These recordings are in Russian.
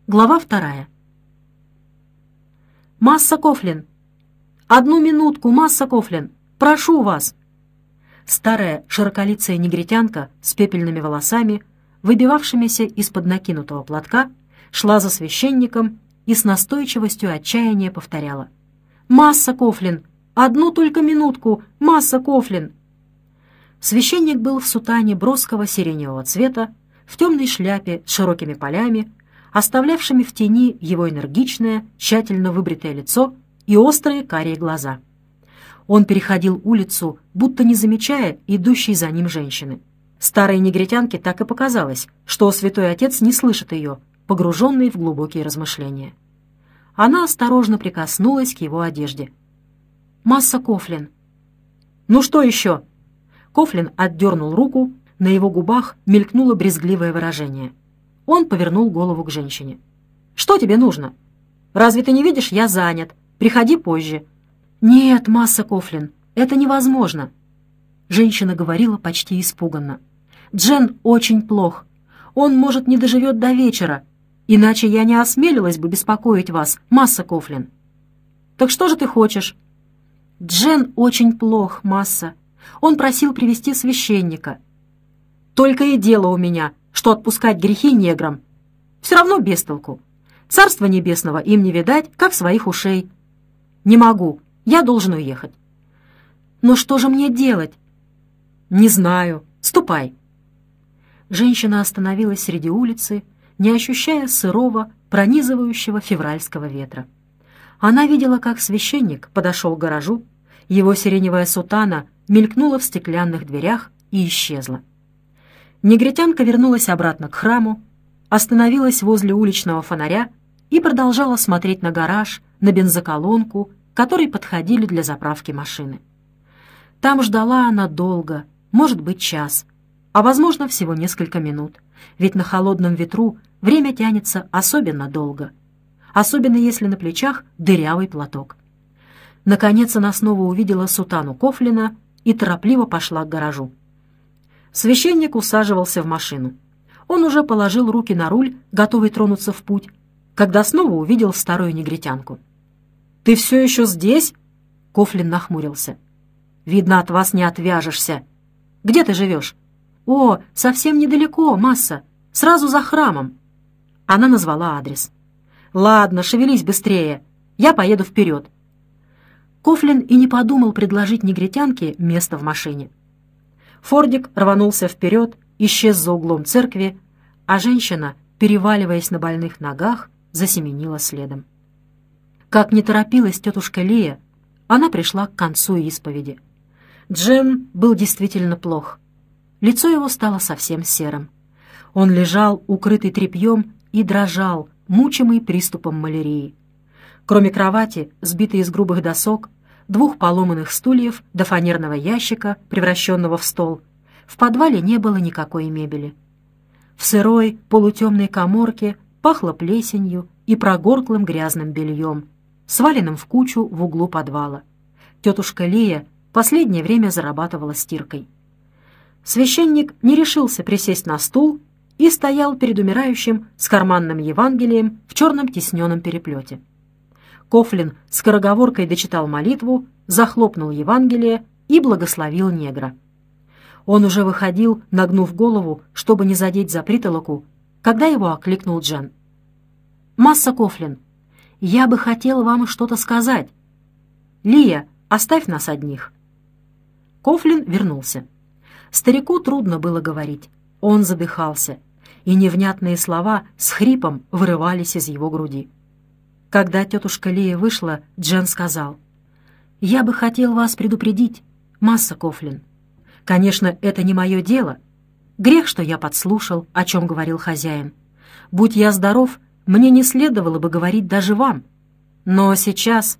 Глава 2. «Масса Кофлин! Одну минутку, Масса Кофлин! Прошу вас!» Старая широколицая негритянка с пепельными волосами, выбивавшимися из-под накинутого платка, шла за священником и с настойчивостью отчаяния повторяла: «Масса Кофлин! Одну только минутку, Масса Кофлин!» Священник был в сутане броского сиреневого цвета, в темной шляпе с широкими полями, оставлявшими в тени его энергичное, тщательно выбритое лицо и острые карие глаза. Он переходил улицу, будто не замечая идущей за ним женщины. Старой негритянке так и показалось, что святой отец не слышит ее, погруженный в глубокие размышления. Она осторожно прикоснулась к его одежде. «Масса Кофлин!» «Ну что еще?» Кофлин отдернул руку, на его губах мелькнуло брезгливое выражение. Он повернул голову к женщине. «Что тебе нужно? Разве ты не видишь, я занят. Приходи позже». «Нет, Масса Кофлин, это невозможно». Женщина говорила почти испуганно. «Джен очень плох. Он, может, не доживет до вечера. Иначе я не осмелилась бы беспокоить вас, Масса Кофлин». «Так что же ты хочешь?» «Джен очень плох, Масса. Он просил привести священника». «Только и дело у меня, что отпускать грехи неграм. Все равно без толку. Царства небесного им не видать, как своих ушей. Не могу, я должен уехать». «Но что же мне делать?» «Не знаю. Ступай». Женщина остановилась среди улицы, не ощущая сырого, пронизывающего февральского ветра. Она видела, как священник подошел к гаражу, его сиреневая сутана мелькнула в стеклянных дверях и исчезла. Негритянка вернулась обратно к храму, остановилась возле уличного фонаря и продолжала смотреть на гараж, на бензоколонку, к которой подходили для заправки машины. Там ждала она долго, может быть, час, а, возможно, всего несколько минут, ведь на холодном ветру время тянется особенно долго, особенно если на плечах дырявый платок. Наконец она снова увидела сутану Кофлина и торопливо пошла к гаражу. Священник усаживался в машину. Он уже положил руки на руль, готовый тронуться в путь, когда снова увидел старую негритянку. «Ты все еще здесь?» Кофлин нахмурился. «Видно, от вас не отвяжешься. Где ты живешь?» «О, совсем недалеко, Масса, сразу за храмом». Она назвала адрес. «Ладно, шевелись быстрее, я поеду вперед». Кофлин и не подумал предложить негритянке место в машине. Фордик рванулся вперед, исчез за углом церкви, а женщина, переваливаясь на больных ногах, засеменила следом. Как не торопилась тетушка Лия, она пришла к концу исповеди. Джен был действительно плох. Лицо его стало совсем серым. Он лежал, укрытый тряпьем, и дрожал, мучимый приступом малярии. Кроме кровати, сбитой из грубых досок, 2 поломанных стульев до фанерного ящика, превращенного в стол, в подвале не было никакой мебели. В сырой, полутемной каморке пахло плесенью и прогорклым грязным бельем, сваленным в кучу в углу подвала. Тетушка Лия последнее время зарабатывала стиркой. Священник не решился присесть на стул и стоял перед умирающим с карманным Евангелием в черном тисненном переплете. Кофлин скороговоркой дочитал молитву, захлопнул Евангелие и благословил негра. Он уже выходил, нагнув голову, чтобы не задеть за притолоку, когда его окликнул Джен. «Масса Кофлин, я бы хотел вам что-то сказать. Лия, оставь нас одних». Кофлин вернулся. Старику трудно было говорить. Он задыхался, и невнятные слова с хрипом вырывались из его груди. Когда тетушка Лия вышла, Джен сказал: «Я бы хотел вас предупредить, Масса Кофлин. Конечно, это не мое дело. Грех, что я подслушал, о чем говорил хозяин. Будь я здоров, мне не следовало бы говорить даже вам. Но сейчас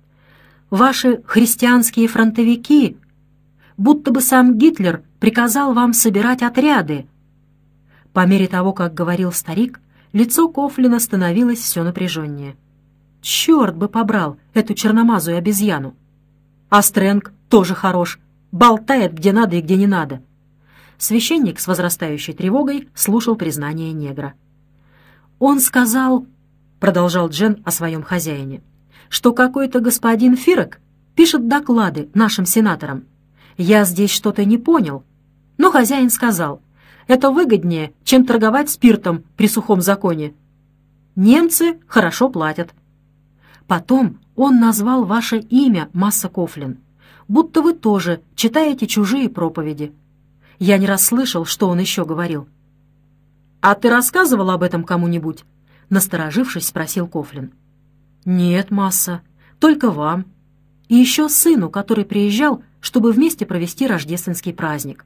ваши христианские фронтовики, будто бы сам Гитлер приказал вам собирать отряды». По мере того, как говорил старик, лицо Кофлина становилось все напряженнее. Черт бы побрал эту черномазую обезьяну. А Стрэнг тоже хорош, болтает где надо и где не надо. Священник с возрастающей тревогой слушал признание негра. «Он сказал, — продолжал Джен о своем хозяине, — что какой-то господин Фирек пишет доклады нашим сенаторам. Я здесь что-то не понял, но хозяин сказал, это выгоднее, чем торговать спиртом при сухом законе. Немцы хорошо платят. Потом он назвал ваше имя, масса Кофлин, будто вы тоже читаете чужие проповеди. Я не расслышал, что он еще говорил». «А ты рассказывал об этом кому-нибудь?» — насторожившись, спросил Кофлин. «Нет, масса, только вам. И еще сыну, который приезжал, чтобы вместе провести рождественский праздник».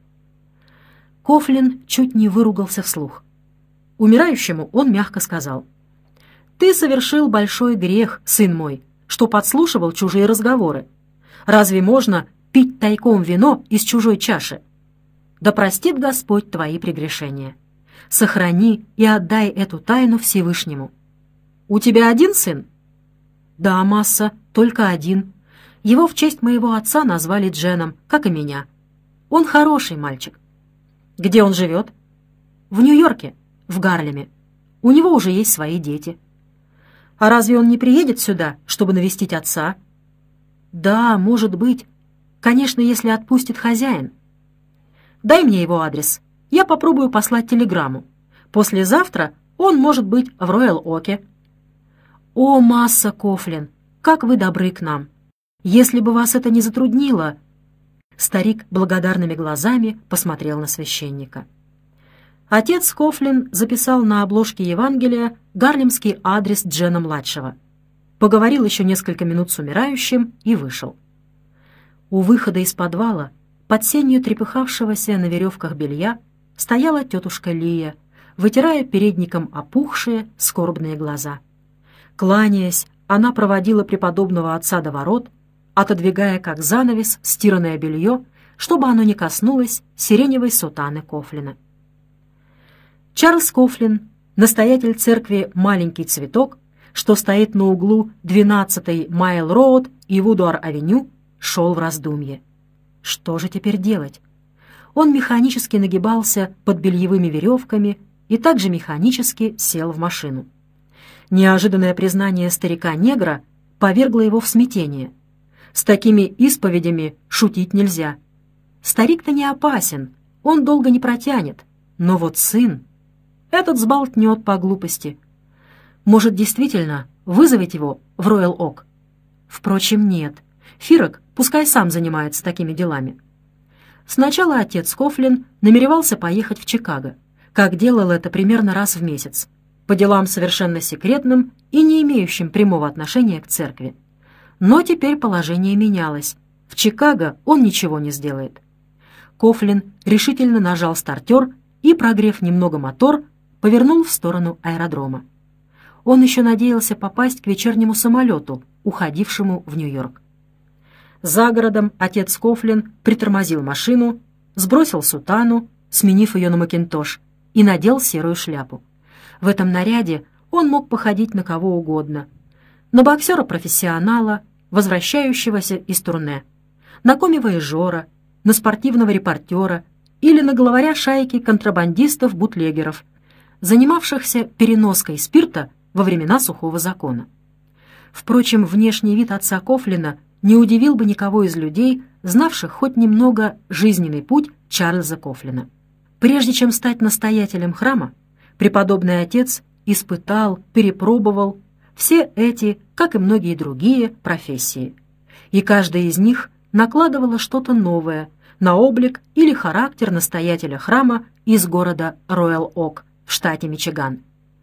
Кофлин чуть не выругался вслух. Умирающему он мягко сказал: «Ты совершил большой грех, сын мой, что подслушивал чужие разговоры. Разве можно пить тайком вино из чужой чаши? Да простит Господь твои прегрешения. Сохрани и отдай эту тайну Всевышнему. У тебя один сын?» «Да, масса, только один. Его в честь моего отца назвали Дженом, как и меня. Он хороший мальчик». «Где он живет?» «В Нью-Йорке, в Гарлеме. У него уже есть свои дети». «А разве он не приедет сюда, чтобы навестить отца?» «Да, может быть. Конечно, если отпустит хозяин». «Дай мне его адрес. Я попробую послать телеграмму. Послезавтра он может быть в Роял-Оке». «О, масса Кофлин, как вы добры к нам! Если бы вас это не затруднило...» Старик благодарными глазами посмотрел на священника. Отец Кофлин записал на обложке Евангелия гарлемский адрес Джена-младшего. Поговорил еще несколько минут с умирающим и вышел. У выхода из подвала, под сенью трепыхавшегося на веревках белья, стояла тетушка Лия, вытирая передником опухшие, скорбные глаза. Кланяясь, она проводила преподобного отца до ворот, отодвигая как занавес стиранное белье, чтобы оно не коснулось сиреневой сутаны Кофлина. Чарльз Кофлин, настоятель церкви «Маленький цветок», что стоит на углу 12-й Майл-Роуд и Вудуар-авеню, шел в раздумье. Что же теперь делать? Он механически нагибался под бельевыми веревками и также механически сел в машину. Неожиданное признание старика-негра повергло его в смятение. С такими исповедями шутить нельзя. Старик-то не опасен, он долго не протянет. Но вот сын... Этот сболтнет по глупости. Может, действительно вызвать его в Роял-Ок? Впрочем, нет. Фирек пускай сам занимается такими делами. Сначала отец Кофлин намеревался поехать в Чикаго, как делал это примерно раз в месяц, по делам совершенно секретным и не имеющим прямого отношения к церкви. Но теперь положение менялось. В Чикаго он ничего не сделает. Кофлин решительно нажал стартер и, прогрев немного мотор, повернул в сторону аэродрома. Он еще надеялся попасть к вечернему самолету, уходившему в Нью-Йорк. За городом отец Кофлин притормозил машину, сбросил сутану, сменив ее на макинтош, и надел серую шляпу. В этом наряде он мог походить на кого угодно. На боксера-профессионала, возвращающегося из турне, на коми-вояжера, на спортивного репортера или на главаря шайки контрабандистов-бутлегеров, занимавшихся переноской спирта во времена сухого закона. Впрочем, внешний вид отца Кофлина не удивил бы никого из людей, знавших хоть немного жизненный путь Чарльза Кофлина. Прежде чем стать настоятелем храма, преподобный отец испытал, перепробовал все эти, как и многие другие, профессии. И каждая из них накладывала что-то новое на облик или характер настоятеля храма из города Роял-Ок в штате Мичиган.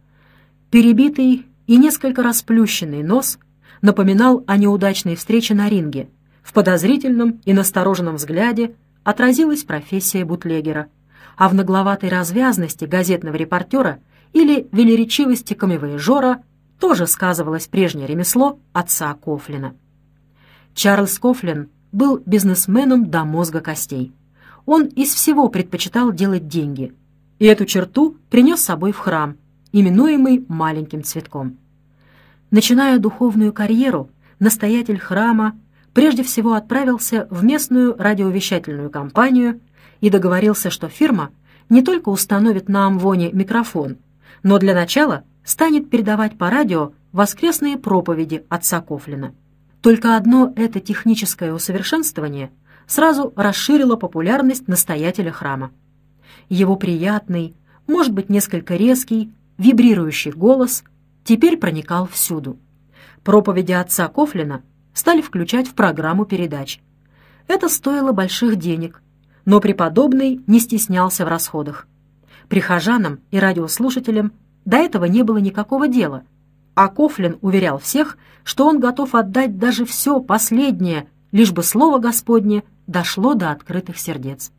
Перебитый и несколько расплющенный нос напоминал о неудачной встрече на ринге. В подозрительном и настороженном взгляде отразилась профессия бутлегера, а в нагловатой развязности газетного репортера или велеречивости коммивояжера тоже сказывалось прежнее ремесло отца Кофлина. Чарльз Кофлин был бизнесменом до мозга костей. Он из всего предпочитал делать деньги, и эту черту принес с собой в храм, именуемый «Маленьким цветком». Начиная духовную карьеру, настоятель храма прежде всего отправился в местную радиовещательную компанию и договорился, что фирма не только установит на амвоне микрофон, но для начала станет передавать по радио воскресные проповеди отца Кофлина. Только одно это техническое усовершенствование сразу расширило популярность настоятеля храма. Его приятный, может быть, несколько резкий, вибрирующий голос теперь проникал всюду. Проповеди отца Кофлина стали включать в программу передач. Это стоило больших денег, но преподобный не стеснялся в расходах. Прихожанам и радиослушателям до этого не было никакого дела, а Кофлин уверял всех, что он готов отдать даже все последнее, лишь бы слово Господне дошло до открытых сердец.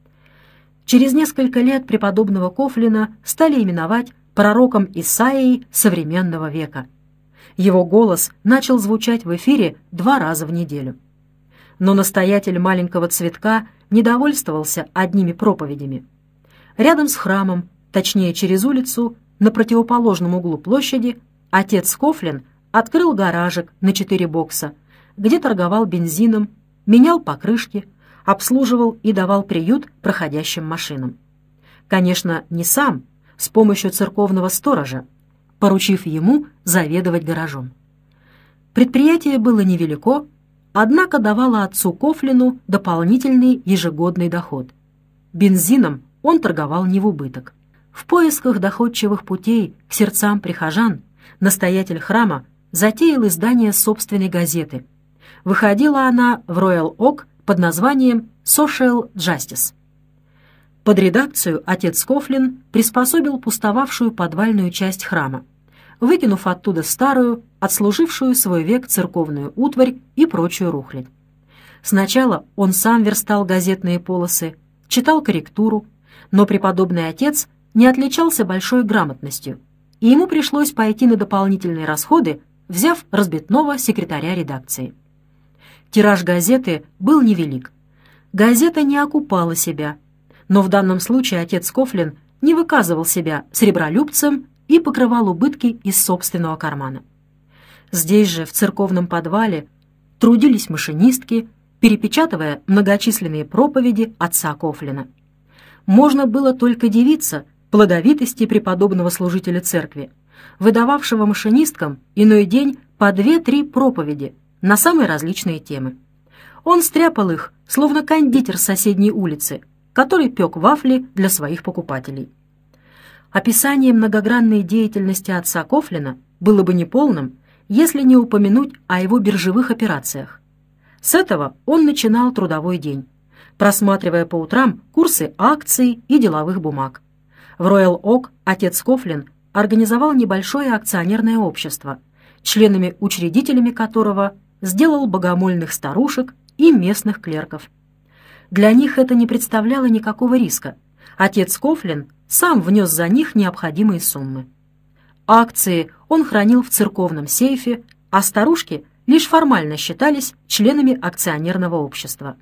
Через несколько лет преподобного Кофлина стали именовать пророком Исаией современного века. Его голос начал звучать в эфире 2 раза в неделю. Но настоятель маленького цветка не довольствовался одними проповедями. Рядом с храмом, точнее через улицу, на противоположном углу площади, отец Кофлин открыл гаражик на 4 бокса, где торговал бензином, менял покрышки, обслуживал и давал приют проходящим машинам. Конечно, не сам, с помощью церковного сторожа, поручив ему заведовать гаражом. Предприятие было невелико, однако давало отцу Кофлину дополнительный ежегодный доход. Бензином он торговал не в убыток. В поисках доходчивых путей к сердцам прихожан настоятель храма затеял издание собственной газеты. Выходила она в Royal Oak под названием «Social Justice». Под редакцию отец Кофлин приспособил пустовавшую подвальную часть храма, выкинув оттуда старую, отслужившую свой век церковную утварь и прочую рухлядь. Сначала он сам верстал газетные полосы, читал корректуру, но преподобный отец не отличался большой грамотностью, и ему пришлось пойти на дополнительные расходы, взяв разбитного секретаря редакции. Тираж газеты был невелик. Газета не окупала себя, но в данном случае отец Кофлин не выказывал себя сребролюбцем и покрывал убытки из собственного кармана. Здесь же, в церковном подвале, трудились машинистки, перепечатывая многочисленные проповеди отца Кофлина. Можно было только дивиться плодовитости преподобного служителя церкви, выдававшего машинисткам иной день по 2-3 проповеди на самые различные темы. Он стряпал их, словно кондитер с соседней улицы, который пек вафли для своих покупателей. Описание многогранной деятельности отца Кофлина было бы неполным, если не упомянуть о его биржевых операциях. С этого он начинал трудовой день, просматривая по утрам курсы акций и деловых бумаг. В Royal Oak отец Кофлин организовал небольшое акционерное общество, членами-учредителями которого сделал богомольных старушек и местных клерков. Для них это не представляло никакого риска. Отец Кофлин сам внес за них необходимые суммы. Акции он хранил в церковном сейфе, а старушки лишь формально считались членами акционерного общества.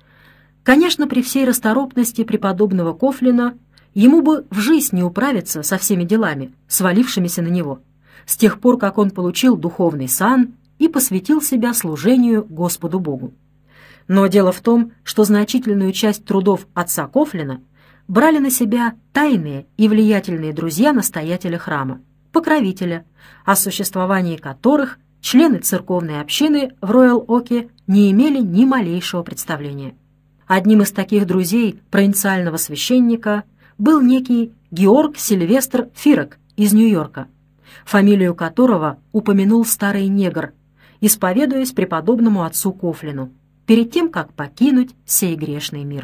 Конечно, при всей расторопности преподобного Кофлина ему бы в жизнь не управиться со всеми делами, свалившимися на него, с тех пор, как он получил духовный сан и посвятил себя служению Господу Богу. Но дело в том, что значительную часть трудов отца Кофлина брали на себя тайные и влиятельные друзья настоятеля храма, покровителя, о существовании которых члены церковной общины в Роял-Оке не имели ни малейшего представления. Одним из таких друзей провинциального священника был некий Георг Сильвестр Фирок из Нью-Йорка, фамилию которого упомянул старый негр, исповедуясь преподобному отцу Кофлину, перед тем, как покинуть сей грешный мир.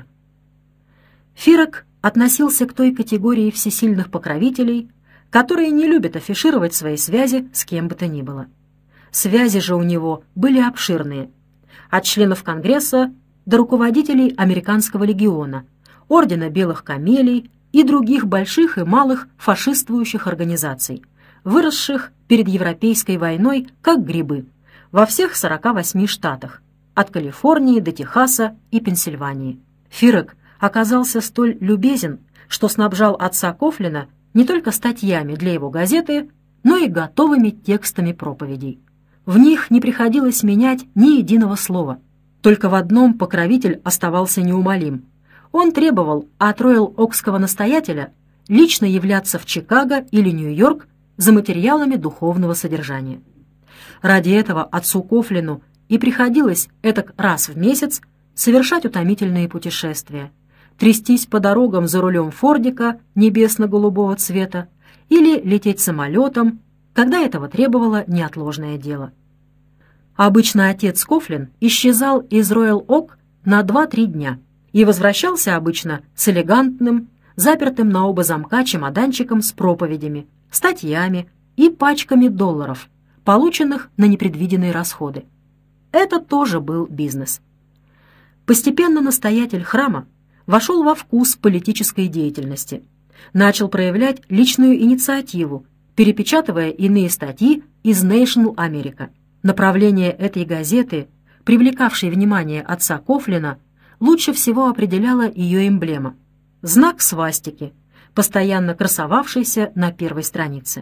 Фирок относился к той категории всесильных покровителей, которые не любят афишировать свои связи с кем бы то ни было. Связи же у него были обширные, от членов Конгресса до руководителей Американского легиона, Ордена Белых Камелий и других больших и малых фашистствующих организаций, выросших перед Европейской войной как грибы во всех 48 штатах, от Калифорнии до Техаса и Пенсильвании. Фирок оказался столь любезен, что снабжал отца Кофлина не только статьями для его газеты, но и готовыми текстами проповедей. В них не приходилось менять ни единого слова. Только в одном покровитель оставался неумолим. Он требовал от Роял-Окского настоятеля лично являться в Чикаго или Нью-Йорк за материалами духовного содержания. Ради этого отцу Кофлину и приходилось этак раз в месяц совершать утомительные путешествия, трястись по дорогам за рулем фордика небесно-голубого цвета или лететь самолетом, когда этого требовало неотложное дело. Обычно отец Кофлин исчезал из Роял-Ок на 2-3 дня и возвращался обычно с элегантным, запертым на оба замка чемоданчиком с проповедями, статьями и пачками долларов, полученных на непредвиденные расходы. Это тоже был бизнес. Постепенно настоятель храма вошел во вкус политической деятельности, начал проявлять личную инициативу, перепечатывая иные статьи из National America. Направление этой газеты, привлекавшей внимание отца Кофлина, лучше всего определяла ее эмблема — знак свастики, постоянно красовавшийся на первой странице.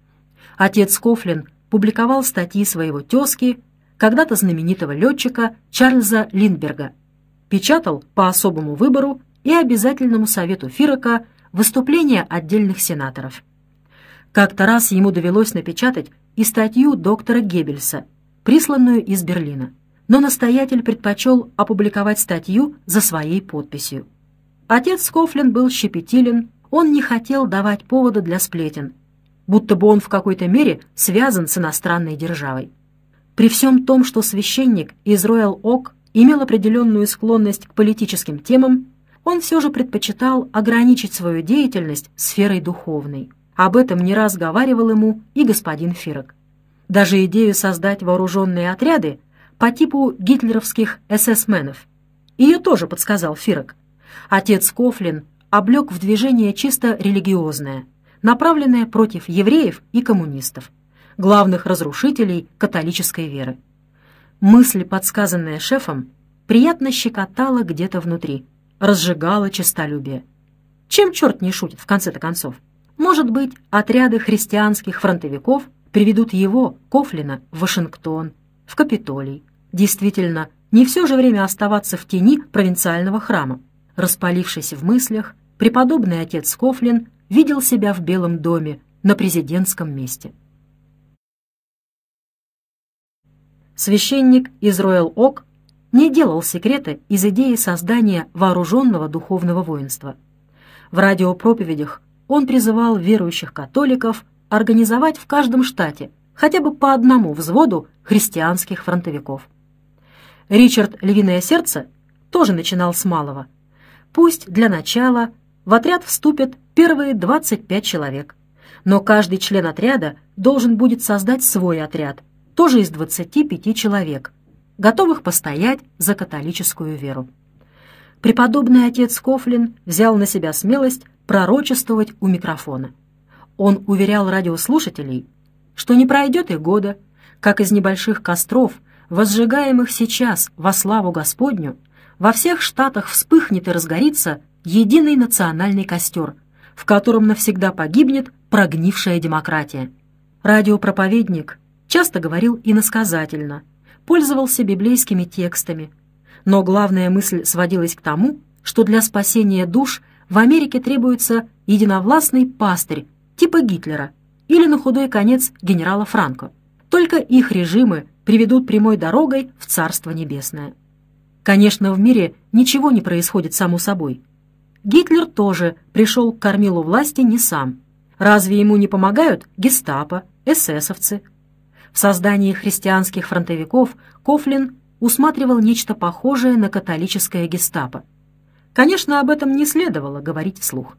Отец Кофлин публиковал статьи своего тезки, когда-то знаменитого летчика Чарльза Линдберга, печатал по особому выбору и обязательному совету Фирока выступления отдельных сенаторов. Как-то раз ему довелось напечатать и статью доктора Геббельса, присланную из Берлина, но настоятель предпочел опубликовать статью за своей подписью. Отец Кофлин был щепетилен, он не хотел давать повода для сплетен, будто бы он в какой-то мере связан с иностранной державой. При всем том, что священник из Роял-Ок имел определенную склонность к политическим темам, он все же предпочитал ограничить свою деятельность сферой духовной. Об этом не раз говаривал ему и господин Фирок. Даже идею создать вооруженные отряды по типу гитлеровских эсэсменов ее тоже подсказал Фирок. Отец Кофлин облег в движение чисто религиозное, направленное против евреев и коммунистов, главных разрушителей католической веры. Мысль, подсказанная шефом, приятно щекотала где-то внутри, разжигала честолюбие. Чем черт не шутит, в конце-то концов? Может быть, отряды христианских фронтовиков приведут его, Кофлина, в Вашингтон, в Капитолий. Действительно, не все же время оставаться в тени провинциального храма. Распалившись в мыслях, преподобный отец Кофлин видел себя в Белом доме на президентском месте. Священник из Роял-Ок не делал секрета из идеи создания вооруженного духовного воинства. В радиопроповедях он призывал верующих католиков организовать в каждом штате хотя бы по одному взводу христианских фронтовиков. Ричард «Львиное сердце» тоже начинал с малого. Пусть для начала в отряд вступят первые 25 человек, но каждый член отряда должен будет создать свой отряд, тоже из 25 человек, готовых постоять за католическую веру. Преподобный отец Кофлин взял на себя смелость пророчествовать у микрофона. Он уверял радиослушателей, что не пройдет и года, как из небольших костров, возжигаемых сейчас во славу Господню, во всех штатах вспыхнет и разгорится единый национальный костер, в котором навсегда погибнет прогнившая демократия. Радиопроповедник часто говорил иносказательно, пользовался библейскими текстами, но главная мысль сводилась к тому, что для спасения душ в Америке требуется единовластный пастырь типа Гитлера или, на худой конец, генерала Франко. Только их режимы приведут прямой дорогой в Царство Небесное. Конечно, в мире ничего не происходит само собой. Гитлер тоже пришел к кормилу власти не сам. Разве ему не помогают гестапо, эсэсовцы? В создании христианских фронтовиков Кофлин усматривал нечто похожее на католическое гестапо. Конечно, об этом не следовало говорить вслух.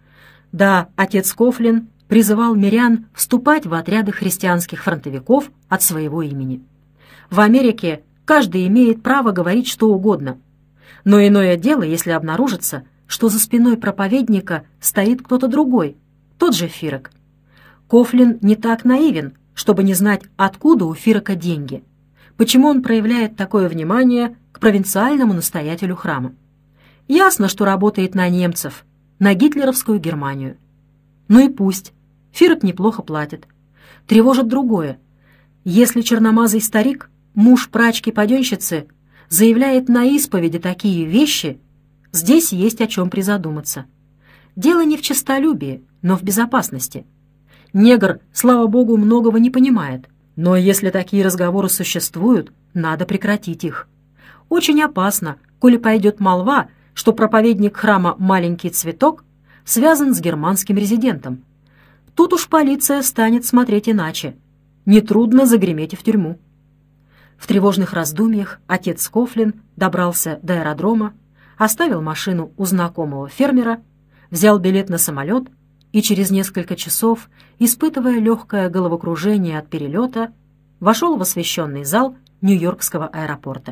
Да, отец Кофлин призывал мирян вступать в отряды христианских фронтовиков от своего имени. В Америке каждый имеет право говорить что угодно. Но иное дело, если обнаружится, что за спиной проповедника стоит кто-то другой, тот же Фирок. Кофлин не так наивен, чтобы не знать, откуда у Фирока деньги, почему он проявляет такое внимание к провинциальному настоятелю храма. Ясно, что работает на немцев, на гитлеровскую Германию. Ну и пусть. Фирок неплохо платит. Тревожит другое. Если черномазый старик, муж прачки-паденщицы, заявляет на исповеди такие вещи, здесь есть о чем призадуматься. Дело не в честолюбии, но в безопасности. Негр, слава богу, многого не понимает. Но если такие разговоры существуют, надо прекратить их. Очень опасно, коли пойдет молва, что проповедник храма «Маленький цветок» связан с германским резидентом. Тут уж полиция станет смотреть иначе. Нетрудно загреметь и в тюрьму. В тревожных раздумьях отец Кофлин добрался до аэродрома, оставил машину у знакомого фермера, взял билет на самолет и через несколько часов, испытывая легкое головокружение от перелета, вошел в освещенный зал Нью-Йоркского аэропорта.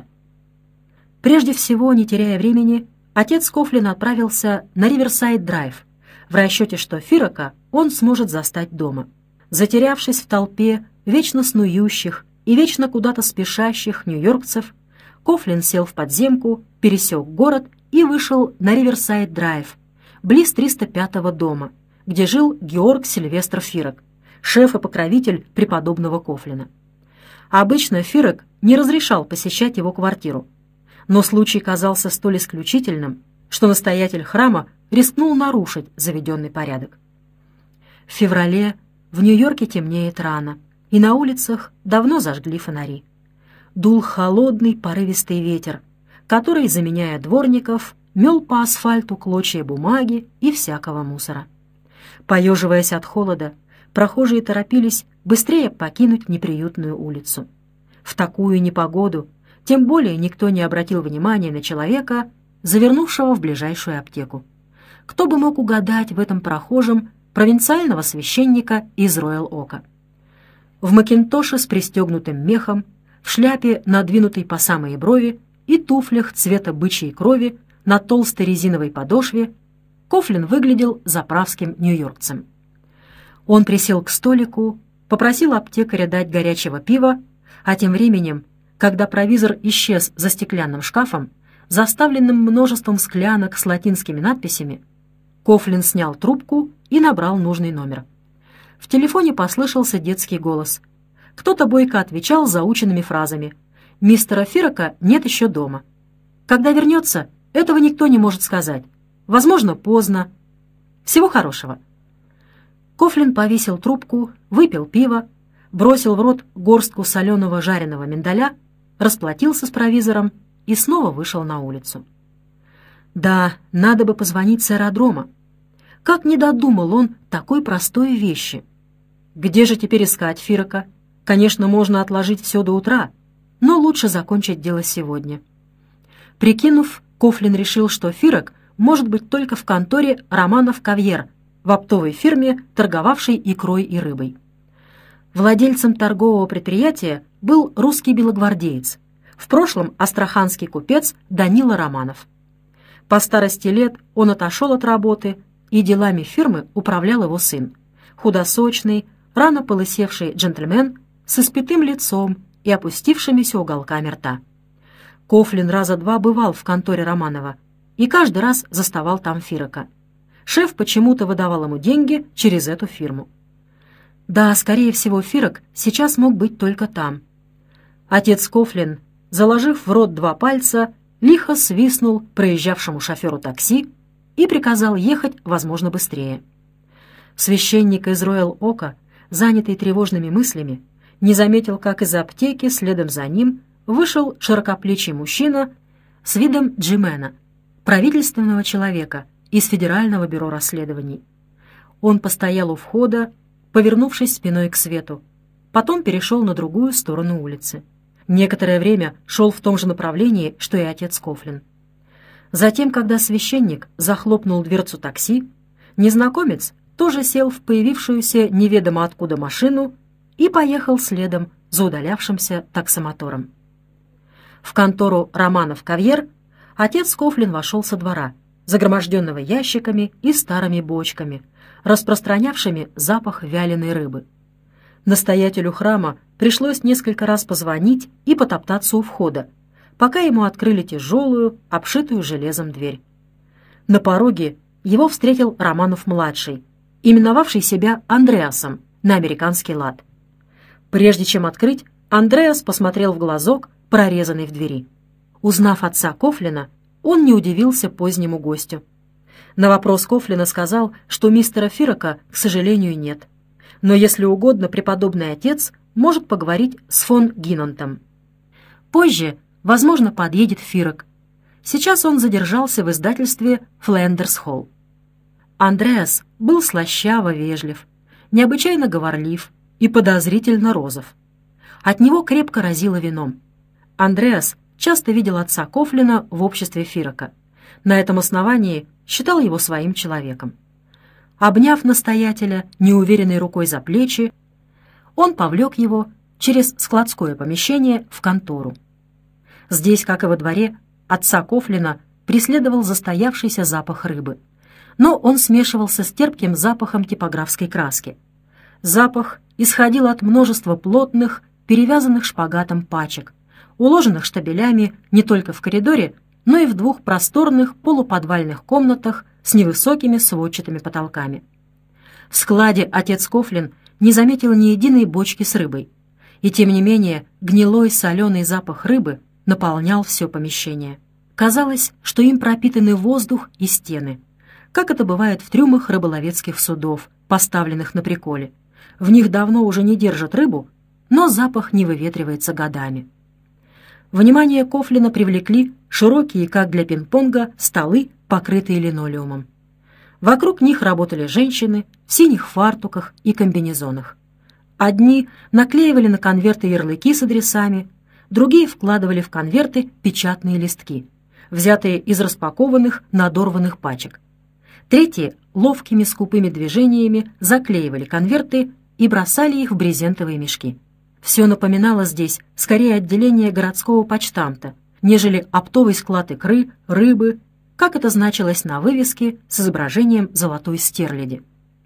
Прежде всего, не теряя времени, отец Кофлин отправился на Риверсайд-драйв в расчете, что Фирока он сможет застать дома. Затерявшись в толпе вечно снующих и вечно куда-то спешащих нью-йоркцев, Кофлин сел в подземку, пересек город и вышел на Риверсайд-драйв, близ 305-го дома, где жил Георг Сильвестр Фирок, шеф и покровитель преподобного Кофлина. Обычно Фирок не разрешал посещать его квартиру, но случай казался столь исключительным, что настоятель храма рискнул нарушить заведенный порядок. В феврале в Нью-Йорке темнеет рано, и на улицах давно зажгли фонари. Дул холодный порывистый ветер, который, заменяя дворников, мел по асфальту клочья бумаги и всякого мусора. Поеживаясь от холода, прохожие торопились быстрее покинуть неприютную улицу. В такую непогоду тем более никто не обратил внимания на человека, завернувшего в ближайшую аптеку. Кто бы мог угадать в этом прохожем провинциального священника из Роял-Ока? В макинтоше с пристегнутым мехом, в шляпе, надвинутой по самые брови, и туфлях цвета бычьей крови на толстой резиновой подошве, Кофлин выглядел заправским нью-йоркцем. Он присел к столику, попросил аптекаря дать горячего пива, а тем временем, когда провизор исчез за стеклянным шкафом, заставленным множеством склянок с латинскими надписями, Кофлин снял трубку и набрал нужный номер. В телефоне послышался детский голос. Кто-то бойко отвечал заученными фразами. «Мистера Фирока нет еще дома. Когда вернется, этого никто не может сказать. Возможно, поздно. Всего хорошего». Кофлин повесил трубку, выпил пиво, бросил в рот горстку соленого жареного миндаля, расплатился с провизором и снова вышел на улицу. Да, надо бы позвонить с аэродрома. Как не додумал он такой простой вещи? Где же теперь искать Фирока? Конечно, можно отложить все до утра, но лучше закончить дело сегодня. Прикинув, Кофлин решил, что Фирок может быть только в конторе Романов-Кавьер, в оптовой фирме, торговавшей икрой и рыбой. Владельцем торгового предприятия был русский белогвардеец, в прошлом астраханский купец Данила Романов. По старости лет он отошел от работы, и делами фирмы управлял его сын, худосочный, рано полысевший джентльмен с испитым лицом и опустившимися уголками рта. Кофлин раза два бывал в конторе Романова и каждый раз заставал там Фирока. Шеф почему-то выдавал ему деньги через эту фирму. Да, скорее всего, Фирок сейчас мог быть только там. Отец Кофлин, заложив в рот 2 пальца, лихо свистнул проезжавшему шоферу такси и приказал ехать, возможно, быстрее. Священник из Роял-Ока, занятый тревожными мыслями, не заметил, как из аптеки следом за ним вышел широкоплечий мужчина с видом джимена, правительственного человека из Федерального бюро расследований. Он постоял у входа, повернувшись спиной к свету, потом перешел на другую сторону улицы. Некоторое время шел в том же направлении, что и отец Кофлин. Затем, когда священник захлопнул дверцу такси, незнакомец тоже сел в появившуюся неведомо откуда машину и поехал следом за удалявшимся таксомотором. В контору Романов-Кавьер отец Кофлин вошел со двора, загроможденного ящиками и старыми бочками, распространявшими запах вяленой рыбы. Настоятелю храма пришлось несколько раз позвонить и потоптаться у входа, пока ему открыли тяжелую, обшитую железом дверь. На пороге его встретил Романов-младший, именовавший себя Андреасом на американский лад. Прежде чем открыть, Андреас посмотрел в глазок, прорезанный в двери. Узнав отца Кофлина, он не удивился позднему гостю. На вопрос Кофлина сказал, что мистера Фирока, к сожалению, нет. Но, если угодно, преподобный отец может поговорить с фон Гинантом. Позже, возможно, подъедет Фирок. Сейчас он задержался в издательстве «Флендерс-Холл». Андреас был слащаво вежлив, необычайно говорлив и подозрительно розов. От него крепко разило вином. Андреас часто видел отца Кофлина в обществе Фирока. На этом основании считал его своим человеком. Обняв настоятеля неуверенной рукой за плечи, он повлек его через складское помещение в контору. Здесь, как и во дворе, отца Кофлина преследовал застоявшийся запах рыбы. Но он смешивался с терпким запахом типографской краски. Запах исходил от множества плотных, перевязанных шпагатом пачек, уложенных штабелями не только в коридоре, но и в двух просторных полуподвальных комнатах с невысокими сводчатыми потолками. В складе отец Кофлин не заметил ни единой бочки с рыбой, и тем не менее гнилой соленый запах рыбы наполнял все помещение. Казалось, что им пропитаны воздух и стены, как это бывает в трюмах рыболовецких судов, поставленных на приколе. В них давно уже не держат рыбу, но запах не выветривается годами. Внимание Кофлина привлекли широкие, как для пинг-понга, столы, покрытые линолеумом. Вокруг них работали женщины в синих фартуках и комбинезонах. Одни наклеивали на конверты ярлыки с адресами, другие вкладывали в конверты печатные листки, взятые из распакованных надорванных пачек. Третьи ловкими скупыми движениями заклеивали конверты и бросали их в брезентовые мешки. Все напоминало здесь скорее отделение городского почтамта, нежели оптовый склад икры, рыбы, как это значилось на вывеске с изображением золотой стерляди.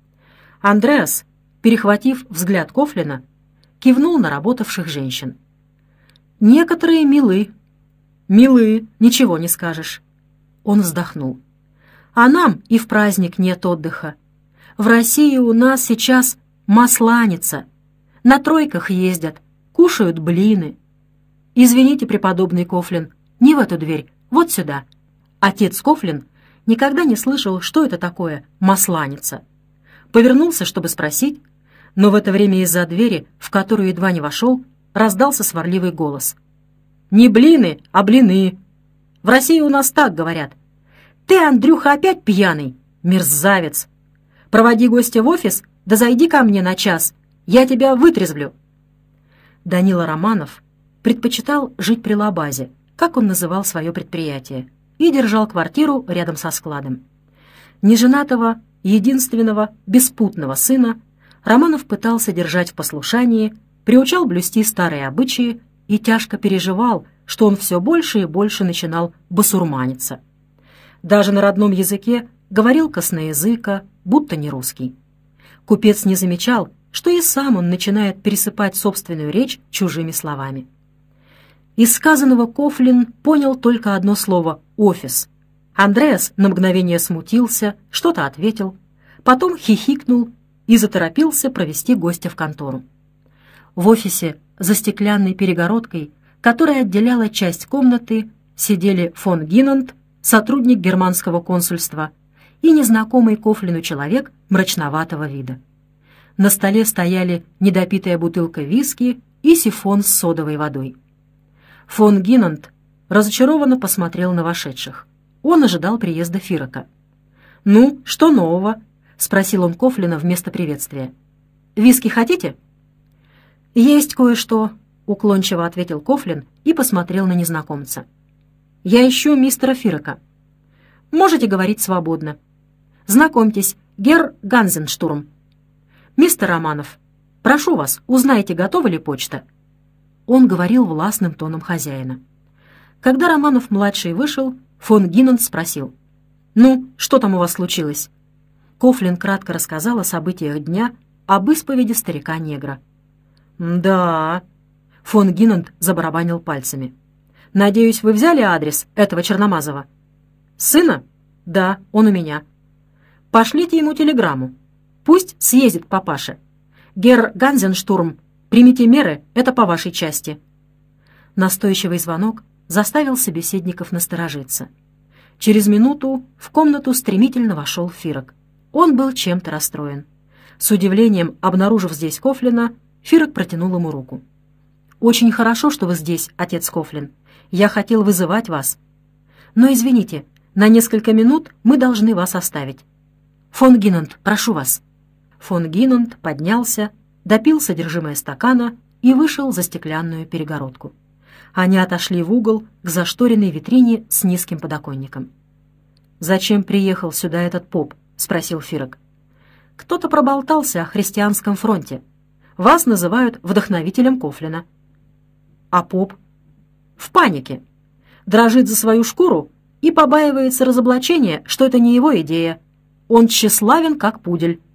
Андреас, перехватив взгляд Кофлина, кивнул на работавших женщин. «Некоторые милы». «Милы, ничего не скажешь». Он вздохнул. «А нам и в праздник нет отдыха. В России у нас сейчас масланица. На тройках ездят, кушают блины. Извините, преподобный Кофлин, не в эту дверь, вот сюда». Отец Кофлин никогда не слышал, что это такое масланица. Повернулся, чтобы спросить, но в это время из-за двери, в которую едва не вошел, раздался сварливый голос. «Не блины, а блины. В России у нас так говорят. Ты, Андрюха, опять пьяный? Мерзавец! Проводи гостя в офис, да зайди ко мне на час, я тебя вытрезвлю». Данила Романов предпочитал жить при лабазе, как он называл свое предприятие, и держал квартиру рядом со складом. Неженатого, единственного, беспутного сына Романов пытался держать в послушании, приучал блюсти старые обычаи и тяжко переживал, что он все больше и больше начинал басурманиться. Даже на родном языке говорил косноязыко, будто не русский. Купец не замечал, что и сам он начинает пересыпать собственную речь чужими словами. Из сказанного Кофлин понял только одно слово «офис». Андреас на мгновение смутился, что-то ответил, потом хихикнул и заторопился провести гостя в контору. В офисе за стеклянной перегородкой, которая отделяла часть комнаты, сидели фон Гинант, сотрудник германского консульства, и незнакомый Кофлину человек мрачноватого вида. На столе стояли недопитая бутылка виски и сифон с содовой водой. Фон Гинант разочарованно посмотрел на вошедших. Он ожидал приезда Фирока. «Ну, что нового?» — спросил он Кофлина вместо приветствия. «Виски хотите?» «Есть кое-что», — уклончиво ответил Кофлин и посмотрел на незнакомца. «Я ищу мистера Фирока. Можете говорить свободно. Знакомьтесь, герр Ганзенштурм. Мистер Романов, прошу вас, узнайте, готова ли почта». Он говорил властным тоном хозяина. Когда Романов-младший вышел, фон Гинант спросил: «Ну, что там у вас случилось?» Кофлин кратко рассказал о событиях дня, об исповеди старика-негра. «Да...» — фон Гинант забарабанил пальцами. «Надеюсь, вы взяли адрес этого Черномазова?» «Сына? Да, он у меня. Пошлите ему телеграмму. Пусть съездит к папаше. Герр Ганзенштурм, примите меры, это по вашей части». Настойчивый звонок заставил собеседников насторожиться. Через минуту в комнату стремительно вошел Фирок. Он был чем-то расстроен. С удивлением, обнаружив здесь Кофлина, Фирок протянул ему руку. «Очень хорошо, что вы здесь, отец Кофлин. Я хотел вызывать вас. Но, извините, на несколько минут мы должны вас оставить. Фон Гиннанд, прошу вас». Фон Гиннанд поднялся, допил содержимое стакана и вышел за стеклянную перегородку. Они отошли в угол к зашторенной витрине с низким подоконником. «Зачем приехал сюда этот поп?» — спросил Фирок. «Кто-то проболтался о христианском фронте. Вас называют вдохновителем Кофлина». «А поп?» «В панике. Дрожит за свою шкуру и побаивается разоблачения, что это не его идея. Он тщеславен, как пудель».